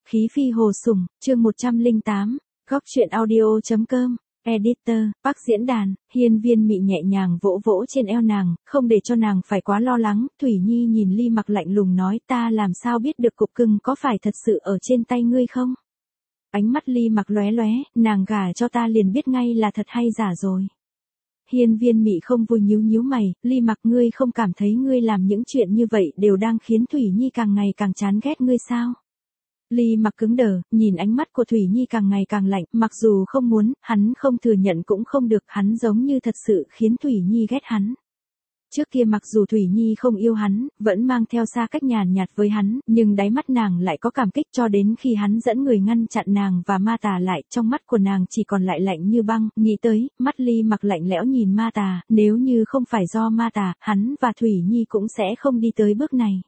Khí phi hồ sủng, chương 108, góc truyện audio.com, editor, Park diễn đàn, Hiên Viên Mị nhẹ nhàng vỗ vỗ trên eo nàng, không để cho nàng phải quá lo lắng. Thủy Nhi nhìn Ly Mặc lạnh lùng nói, ta làm sao biết được cục cưng có phải thật sự ở trên tay ngươi không? Ánh mắt Ly Mặc lóe lóe, nàng gả cho ta liền biết ngay là thật hay giả rồi. Hiên Viên Mị không vui nhíu nhíu mày, Ly Mặc, ngươi không cảm thấy ngươi làm những chuyện như vậy đều đang khiến Thủy Nhi càng ngày càng chán ghét ngươi sao? Ly Mặc cứng đờ, nhìn ánh mắt của Thủy Nhi càng ngày càng lạnh, mặc dù không muốn, hắn không thừa nhận cũng không được, hắn giống như thật sự khiến Thủy Nhi ghét hắn. Trước kia mặc dù Thủy Nhi không yêu hắn, vẫn mang theo xa cách nhàn nhạt với hắn, nhưng đáy mắt nàng lại có cảm kích, cho đến khi hắn dẫn người ngăn chặn nàng và Ma Tà lại, trong mắt của nàng chỉ còn lại lạnh như băng. Nghĩ tới, mắt Ly Mặc lạnh lẽo nhìn Ma Tà, nếu như không phải do Ma Tà, hắn và Thủy Nhi cũng sẽ không đi tới bước này.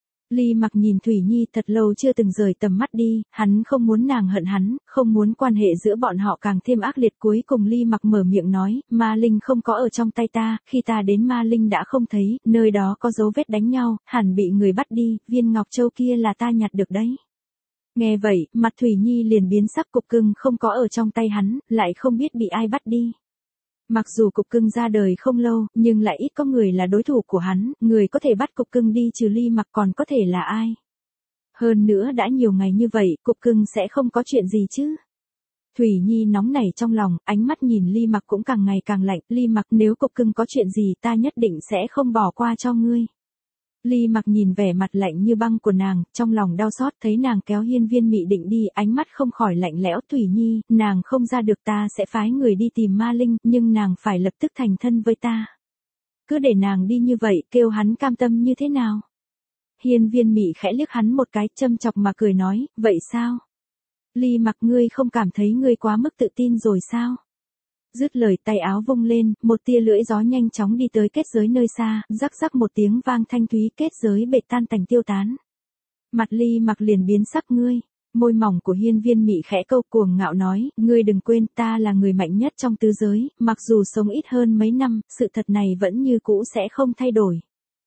Ly Mặc nhìn Thủy Nhi thật lâu chưa từng rời tầm mắt đi, hắn không muốn nàng hận hắn, không muốn quan hệ giữa bọn họ càng thêm ác liệt. Cuối cùng Ly Mặc mở miệng nói, Ma Linh không có ở trong tay ta, khi ta đến Ma Linh đã không thấy, nơi đó có dấu vết đánh nhau, hẳn bị người bắt đi, viên ngọc châu kia là ta nhặt được đấy. Nghe vậy, mặt Thủy Nhi liền biến sắc, cục cưng không có ở trong tay hắn, lại không biết bị ai bắt đi. Mặc dù cục cưng ra đời không lâu, nhưng lại ít có người là đối thủ của hắn, người có thể bắt cục cưng đi trừ Ly Mặc còn có thể là ai. Hơn nữa đã nhiều ngày như vậy, cục cưng sẽ không có chuyện gì chứ. Thủy Nhi nóng nảy trong lòng, ánh mắt nhìn Ly Mặc cũng càng ngày càng lạnh. Ly Mặc, nếu cục cưng có chuyện gì ta nhất định sẽ không bỏ qua cho ngươi. Ly Mặc nhìn vẻ mặt lạnh như băng của nàng, trong lòng đau xót, thấy nàng kéo Hiên Viên Mị định đi, ánh mắt không khỏi lạnh lẽo. Thủy Nhi, nàng không ra được, ta sẽ phái người đi tìm Ma Linh, nhưng nàng phải lập tức thành thân với ta. Cứ để nàng đi như vậy, kêu hắn cam tâm như thế nào? Hiên Viên Mị khẽ liếc hắn một cái, châm chọc mà cười nói, vậy sao? Ly Mặc, ngươi không cảm thấy ngươi quá mức tự tin rồi sao? Dứt lời, tay áo vung lên, một tia lưỡi gió nhanh chóng đi tới kết giới nơi xa, rắc rắc một tiếng vang thanh thúy, kết giới bệt tan tành tiêu tán. Mặt Ly Mặc liền biến sắc. Ngươi, môi mỏng của Hiên Viên Mị khẽ câu, cuồng ngạo nói, ngươi đừng quên ta là người mạnh nhất trong tứ giới, mặc dù sống ít hơn mấy năm, sự thật này vẫn như cũ sẽ không thay đổi.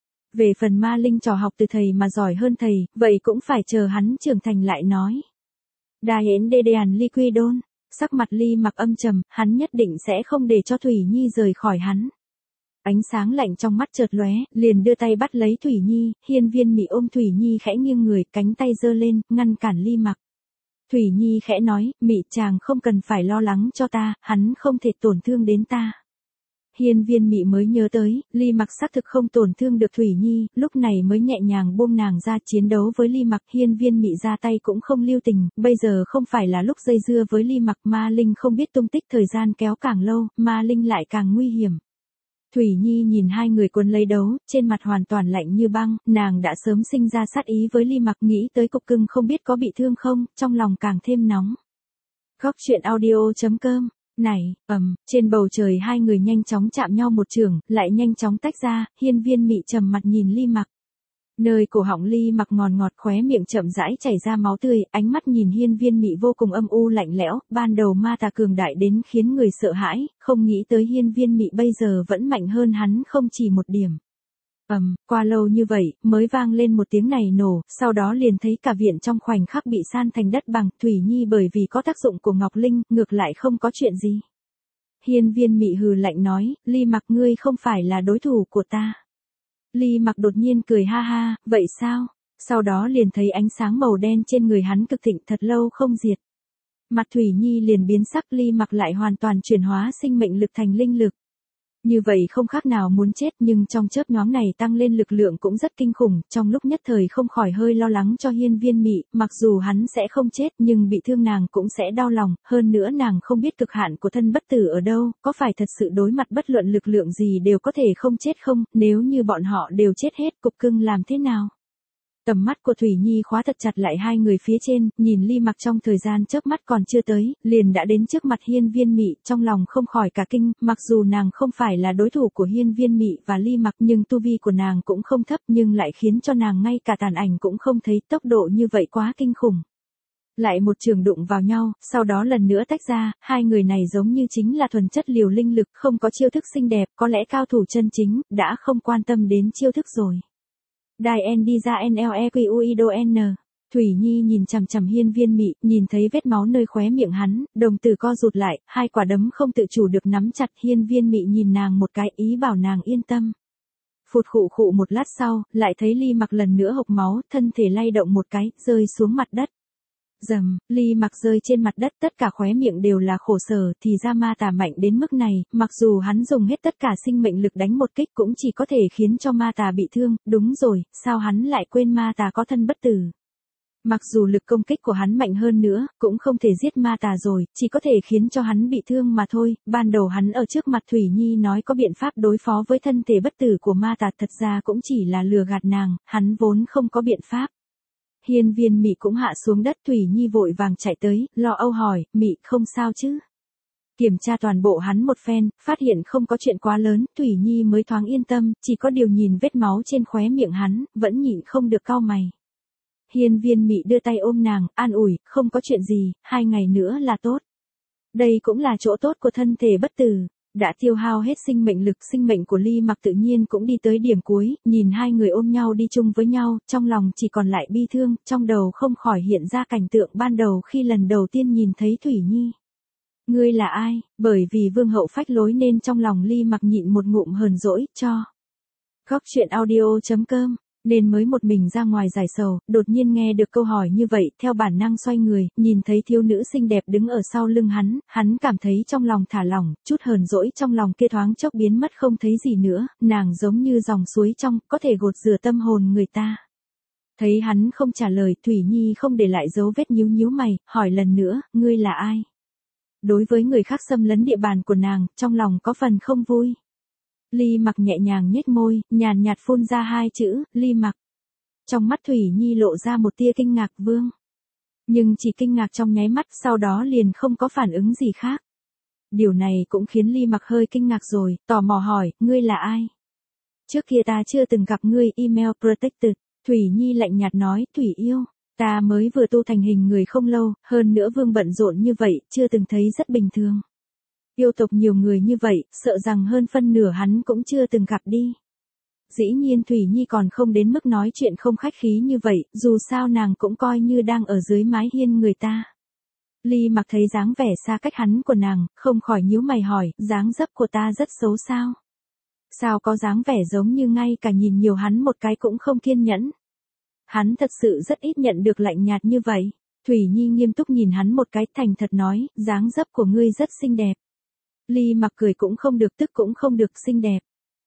Về phần Ma Linh trò học từ thầy mà giỏi hơn thầy, vậy cũng phải chờ hắn trưởng thành lại nói. Đài hến đê đàn ly quy đôn. Sắc mặt Ly Mặc âm trầm, hắn nhất định sẽ không để cho Thủy Nhi rời khỏi hắn. Ánh sáng lạnh trong mắt chợt lóe, liền đưa tay bắt lấy Thủy Nhi. Hiên Viên Mị ôm Thủy Nhi khẽ nghiêng người, cánh tay giơ lên, ngăn cản Ly Mặc. Thủy Nhi khẽ nói, Mị chàng không cần phải lo lắng cho ta, hắn không thể tổn thương đến ta. Hiên Viên Mị mới nhớ tới, Ly Mặc xác thực không tổn thương được Thủy Nhi, lúc này mới nhẹ nhàng buông nàng ra. Chiến đấu với Ly Mặc, Hiên Viên Mị ra tay cũng không lưu tình, bây giờ không phải là lúc dây dưa với Ly Mặc. Ma Linh không biết tung tích, thời gian kéo càng lâu, Ma Linh lại càng nguy hiểm. Thủy Nhi nhìn hai người cuốn lấy đấu, trên mặt hoàn toàn lạnh như băng, nàng đã sớm sinh ra sát ý với Ly Mặc, nghĩ tới cục cưng không biết có bị thương không, trong lòng càng thêm nóng. Góc truyện audio.com. Này, trên bầu trời hai người nhanh chóng chạm nhau một chưởng, lại nhanh chóng tách ra. Hiên Viên Mị trầm mặt nhìn Ly Mặc. Nơi cổ họng Ly Mặc ngọt ngọt, khóe miệng chậm rãi chảy ra máu tươi, ánh mắt nhìn Hiên Viên Mị vô cùng âm u lạnh lẽo. Ban đầu Ma Tà cường đại đến khiến người sợ hãi, không nghĩ tới Hiên Viên Mị bây giờ vẫn mạnh hơn hắn không chỉ một điểm. Qua lâu như vậy, mới vang lên một tiếng này nổ, sau đó liền thấy cả viện trong khoảnh khắc bị san thành đất bằng. Thủy Nhi bởi vì có tác dụng của Ngọc Linh, ngược lại không có chuyện gì. Hiên Viên Mị hừ lạnh nói, Ly Mặc, ngươi không phải là đối thủ của ta. Ly Mặc đột nhiên cười ha ha, vậy sao? Sau đó liền thấy ánh sáng màu đen trên người hắn cực thịnh, thật lâu không diệt. Mặt Thủy Nhi liền biến sắc, Ly Mặc lại hoàn toàn chuyển hóa sinh mệnh lực thành linh lực. Như vậy không khác nào muốn chết, nhưng trong chớp nhoáng này tăng lên lực lượng cũng rất kinh khủng, trong lúc nhất thời không khỏi hơi lo lắng cho Hiên Viên Mị, mặc dù hắn sẽ không chết nhưng bị thương nàng cũng sẽ đau lòng, hơn nữa nàng không biết cực hạn của thân bất tử ở đâu, có phải thật sự đối mặt bất luận lực lượng gì đều có thể không chết không, nếu như bọn họ đều chết hết, cục cưng làm thế nào? Tầm mắt của Thủy Nhi khóa thật chặt lại hai người phía trên, nhìn Ly Mặc trong thời gian chớp mắt còn chưa tới, liền đã đến trước mặt Hiên Viên Mị, trong lòng không khỏi cả kinh, mặc dù nàng không phải là đối thủ của Hiên Viên Mị và Ly Mặc, nhưng tu vi của nàng cũng không thấp, nhưng lại khiến cho nàng ngay cả tàn ảnh cũng không thấy, tốc độ như vậy quá kinh khủng. Lại một trường đụng vào nhau, sau đó lần nữa tách ra, hai người này giống như chính là thuần chất liều linh lực, không có chiêu thức xinh đẹp, có lẽ cao thủ chân chính, đã không quan tâm đến chiêu thức rồi. Đài N đi ra NLEQUIDON. Thủy Nhi nhìn chằm chằm Hiên Viên Mị, nhìn thấy vết máu nơi khóe miệng hắn, đồng tử co rụt lại, hai quả đấm không tự chủ được nắm chặt. Hiên Viên Mị nhìn nàng một cái, ý bảo nàng yên tâm. Phụt khụ khụ một lát sau, lại thấy Ly Mặc lần nữa hộc máu, thân thể lay động một cái, rơi xuống mặt đất. Dầm, Ly Mặc rơi trên mặt đất, tất cả khóe miệng đều là khổ sở. Thì ra ma tà mạnh đến mức này, mặc dù hắn dùng hết tất cả sinh mệnh lực đánh một kích cũng chỉ có thể khiến cho ma tà bị thương. Đúng rồi, sao hắn lại quên ma tà có thân bất tử? Mặc dù lực công kích của hắn mạnh hơn nữa, cũng không thể giết ma tà rồi, chỉ có thể khiến cho hắn bị thương mà thôi. Ban đầu hắn ở trước mặt Thủy Nhi nói có biện pháp đối phó với thân thể bất tử của ma tà, thật ra cũng chỉ là lừa gạt nàng, hắn vốn không có biện pháp. Hiên Viên Mị cũng hạ xuống đất, Thủy Nhi vội vàng chạy tới, lo âu hỏi, Mị không sao chứ? Kiểm tra toàn bộ hắn một phen, phát hiện không có chuyện quá lớn, Thủy Nhi mới thoáng yên tâm, chỉ có điều nhìn vết máu trên khóe miệng hắn, vẫn nhịn không được cau mày. Hiên Viên Mị đưa tay ôm nàng, an ủi, không có chuyện gì, 2 ngày nữa là tốt. Đây cũng là chỗ tốt của thân thể bất tử. Đã tiêu hao hết sinh mệnh lực, sinh mệnh của Ly Mặc tự nhiên cũng đi tới điểm cuối, nhìn hai người ôm nhau đi chung với nhau, trong lòng chỉ còn lại bi thương, trong đầu không khỏi hiện ra cảnh tượng ban đầu khi lần đầu tiên nhìn thấy Thủy Nhi. Ngươi là ai? Bởi vì vương hậu phách lối nên trong lòng Ly Mặc nhịn một ngụm hờn dỗi, cho. Góc chuyện audio.com nên mới một mình ra ngoài giải sầu, đột nhiên nghe được câu hỏi như vậy, theo bản năng xoay người, nhìn thấy thiếu nữ xinh đẹp đứng ở sau lưng hắn cảm thấy trong lòng thả lỏng, chút hờn dỗi trong lòng kia thoáng chốc biến mất không thấy gì nữa, nàng giống như dòng suối trong, có thể gột rửa tâm hồn người ta. Thấy hắn không trả lời, Thủy Nhi không để lại dấu vết nhíu nhíu mày, hỏi lần nữa, ngươi là ai? Đối với người khác xâm lấn địa bàn của nàng, trong lòng có phần không vui. Ly Mặc nhẹ nhàng nhếch môi, nhàn nhạt phun ra 2 chữ, Ly Mặc. Trong mắt Thủy Nhi lộ ra một tia kinh ngạc, vương. Nhưng chỉ kinh ngạc trong nháy mắt, sau đó liền không có phản ứng gì khác. Điều này cũng khiến Ly Mặc hơi kinh ngạc rồi, tò mò hỏi, ngươi là ai? Trước kia ta chưa từng gặp ngươi, email protected. Thủy Nhi lạnh nhạt nói, Thủy yêu. Ta mới vừa tu thành hình người không lâu, hơn nữa vương bận rộn như vậy, chưa từng thấy, rất bình thường. Yêu tộc nhiều người như vậy, sợ rằng hơn phân nửa hắn cũng chưa từng gặp đi. Dĩ nhiên Thủy Nhi còn không đến mức nói chuyện không khách khí như vậy, dù sao nàng cũng coi như đang ở dưới mái hiên người ta. Ly Mặc thấy dáng vẻ xa cách hắn của nàng, không khỏi nhíu mày hỏi, dáng dấp của ta rất xấu sao? Sao có dáng vẻ giống như ngay cả nhìn nhiều hắn một cái cũng không kiên nhẫn? Hắn thật sự rất ít nhận được lạnh nhạt như vậy. Thủy Nhi nghiêm túc nhìn hắn một cái, thành thật nói, dáng dấp của ngươi rất xinh đẹp. Ly Mặc cười cũng không được, tức cũng không được, xinh đẹp.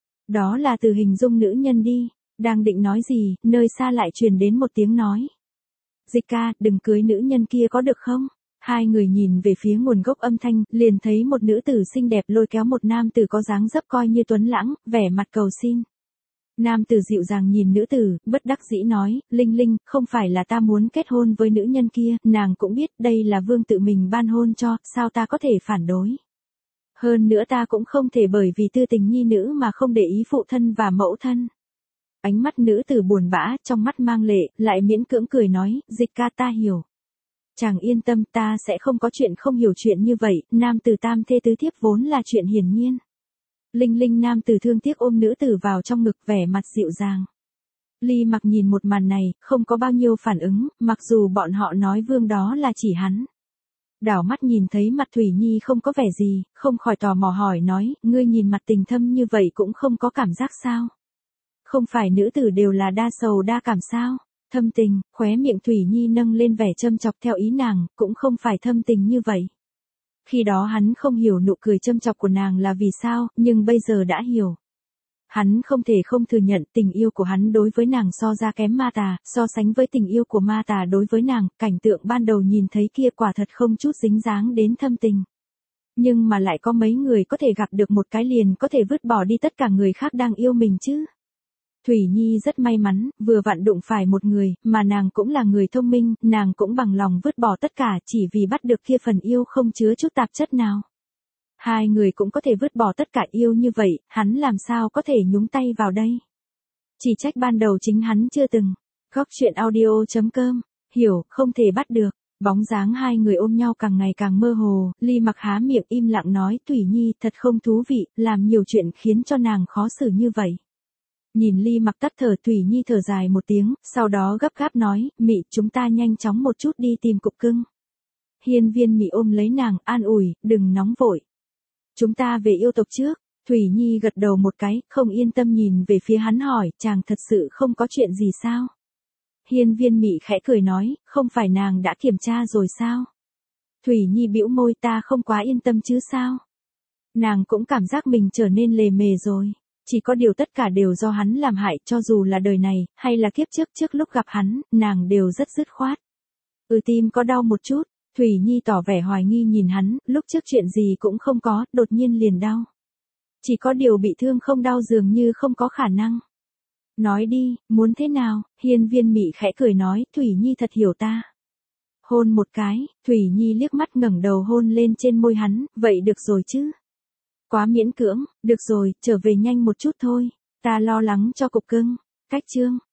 Đó là từ hình dung nữ nhân đi. Đang định nói gì, nơi xa lại truyền đến một tiếng nói. Dịch ca, đừng cưới nữ nhân kia có được không? Hai người nhìn về phía nguồn gốc âm thanh, liền thấy một nữ tử xinh đẹp lôi kéo một nam tử có dáng dấp coi như tuấn lãng, vẻ mặt cầu xin. Nam tử dịu dàng nhìn nữ tử, bất đắc dĩ nói, Linh Linh, không phải là ta muốn kết hôn với nữ nhân kia, nàng cũng biết đây là vương tự mình ban hôn cho, sao ta có thể phản đối. Hơn nữa ta cũng không thể bởi vì tư tình nhi nữ mà không để ý phụ thân và mẫu thân. Ánh mắt nữ tử buồn bã, trong mắt mang lệ, lại miễn cưỡng cười nói, Dịch ca, ta hiểu. Chàng yên tâm, ta sẽ không có chuyện không hiểu chuyện như vậy, nam tử tam thê tứ thiếp vốn là chuyện hiển nhiên. Linh Linh, nam tử thương tiếc ôm nữ tử vào trong ngực, vẻ mặt dịu dàng. Ly Mặc nhìn một màn này, không có bao nhiêu phản ứng, mặc dù bọn họ nói vương đó là chỉ hắn. Đảo mắt nhìn thấy mặt Thủy Nhi không có vẻ gì, không khỏi tò mò hỏi nói, ngươi nhìn mặt tình thâm như vậy cũng không có cảm giác sao? Không phải nữ tử đều là đa sầu đa cảm sao? Thâm tình, khóe miệng Thủy Nhi nâng lên vẻ châm chọc theo ý nàng, cũng không phải thâm tình như vậy. Khi đó hắn không hiểu nụ cười châm chọc của nàng là vì sao, nhưng bây giờ đã hiểu. Hắn không thể không thừa nhận tình yêu của hắn đối với nàng so ra kém ma tà, so sánh với tình yêu của ma tà đối với nàng, cảnh tượng ban đầu nhìn thấy kia quả thật không chút dính dáng đến thâm tình. Nhưng mà lại có mấy người có thể gặp được một cái liền có thể vứt bỏ đi tất cả người khác đang yêu mình chứ. Thủy Nhi rất may mắn, vừa vặn đụng phải một người, mà nàng cũng là người thông minh, nàng cũng bằng lòng vứt bỏ tất cả chỉ vì bắt được kia phần yêu không chứa chút tạp chất nào. Hai người cũng có thể vứt bỏ tất cả yêu như vậy, hắn làm sao có thể nhúng tay vào đây. Chỉ trách ban đầu chính hắn chưa từng. Góc chuyện audio.com, hiểu, không thể bắt được. Bóng dáng hai người ôm nhau càng ngày càng mơ hồ, Ly Mặc há miệng im lặng nói, Thủy Nhi thật không thú vị, làm nhiều chuyện khiến cho nàng khó xử như vậy. Nhìn Ly Mặc tắt thở, Thủy Nhi thở dài một tiếng, sau đó gấp gáp nói, Mị, chúng ta nhanh chóng một chút đi tìm cục cưng. Hiên Viên Mị ôm lấy nàng, an ủi, đừng nóng vội. Chúng ta về yêu tộc trước. Thủy Nhi gật đầu một cái, không yên tâm nhìn về phía hắn hỏi, chàng thật sự không có chuyện gì sao? Hiên Viên Mị khẽ cười nói, không phải nàng đã kiểm tra rồi sao? Thủy Nhi bĩu môi, ta không quá yên tâm chứ sao? Nàng cũng cảm giác mình trở nên lề mề rồi. Chỉ có điều tất cả đều do hắn làm hại, cho dù là đời này, hay là kiếp trước trước lúc gặp hắn, nàng đều rất dứt khoát. Tim có đau một chút, Thủy Nhi tỏ vẻ hoài nghi nhìn hắn, lúc trước chuyện gì cũng không có, đột nhiên liền đau. Chỉ có điều bị thương không đau dường như không có khả năng. Nói đi, muốn thế nào? Hiên Viên Mị khẽ cười nói, Thủy Nhi thật hiểu ta. Hôn một cái, Thủy Nhi liếc mắt ngẩng đầu hôn lên trên môi hắn, vậy được rồi chứ? Quá miễn cưỡng, được rồi, trở về nhanh một chút thôi, ta lo lắng cho cục cưng. Cách chương